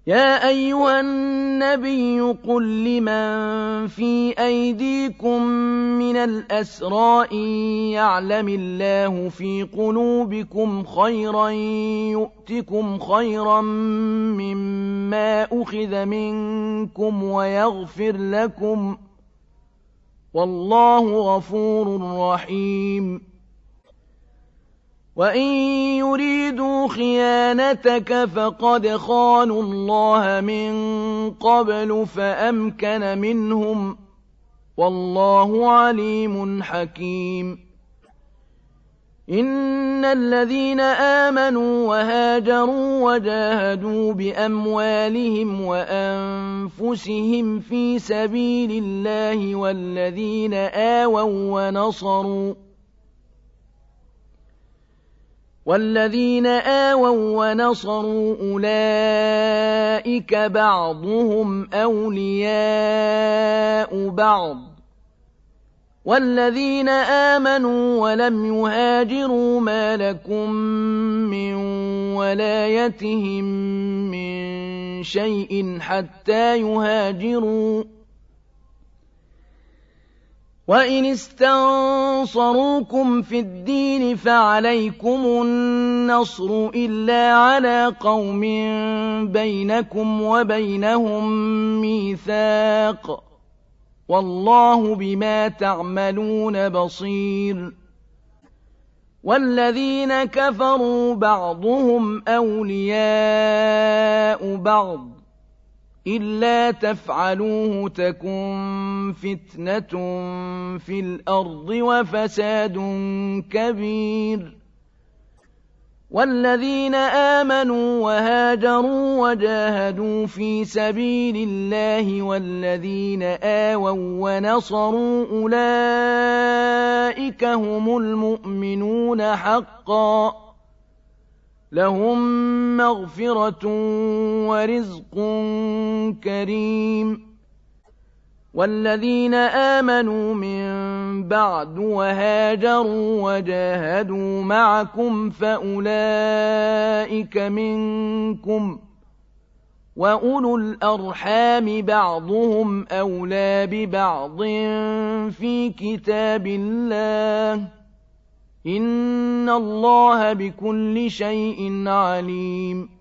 يا أيها النبي قل لمن في أيديكم من الأسرى إن يعلم الله في قلوبكم خيرا يؤتكم خيرا مما أخذ منكم ويغفر لكم والله غفور رحيم وإن يريدوا خيانتك فقد خانوا الله من قبل فأمكن منهم والله عليم حكيم إن الذين آمنوا وهاجروا وجاهدوا بأموالهم وأنفسهم في سبيل الله والذين آووا ونصروا أولئك بعضهم أولياء بعض والذين آمنوا ولم يهاجروا ما لكم من ولايتهم من شيء حتى يهاجروا وإن استنصروكم في الدين فعليكم النصر إلا على قوم بينكم وبينهم ميثاق والله بما تعملون بصير والذين كفروا بعضهم أولياء بعض إلا تفعلوه تكن فتنة في الأرض وفساد كبير والذين آمنوا وهاجروا وجاهدوا في سبيل الله والذين آووا ونصروا أولئك هم المؤمنون حقا لهم مغفرة ورزق كريم والذين آمنوا من بعد وهاجروا وجاهدوا معكم فأولئك منكم وأولو الأرحام بعضهم أولى ببعض في كتاب الله إن الله بكل شيء عليم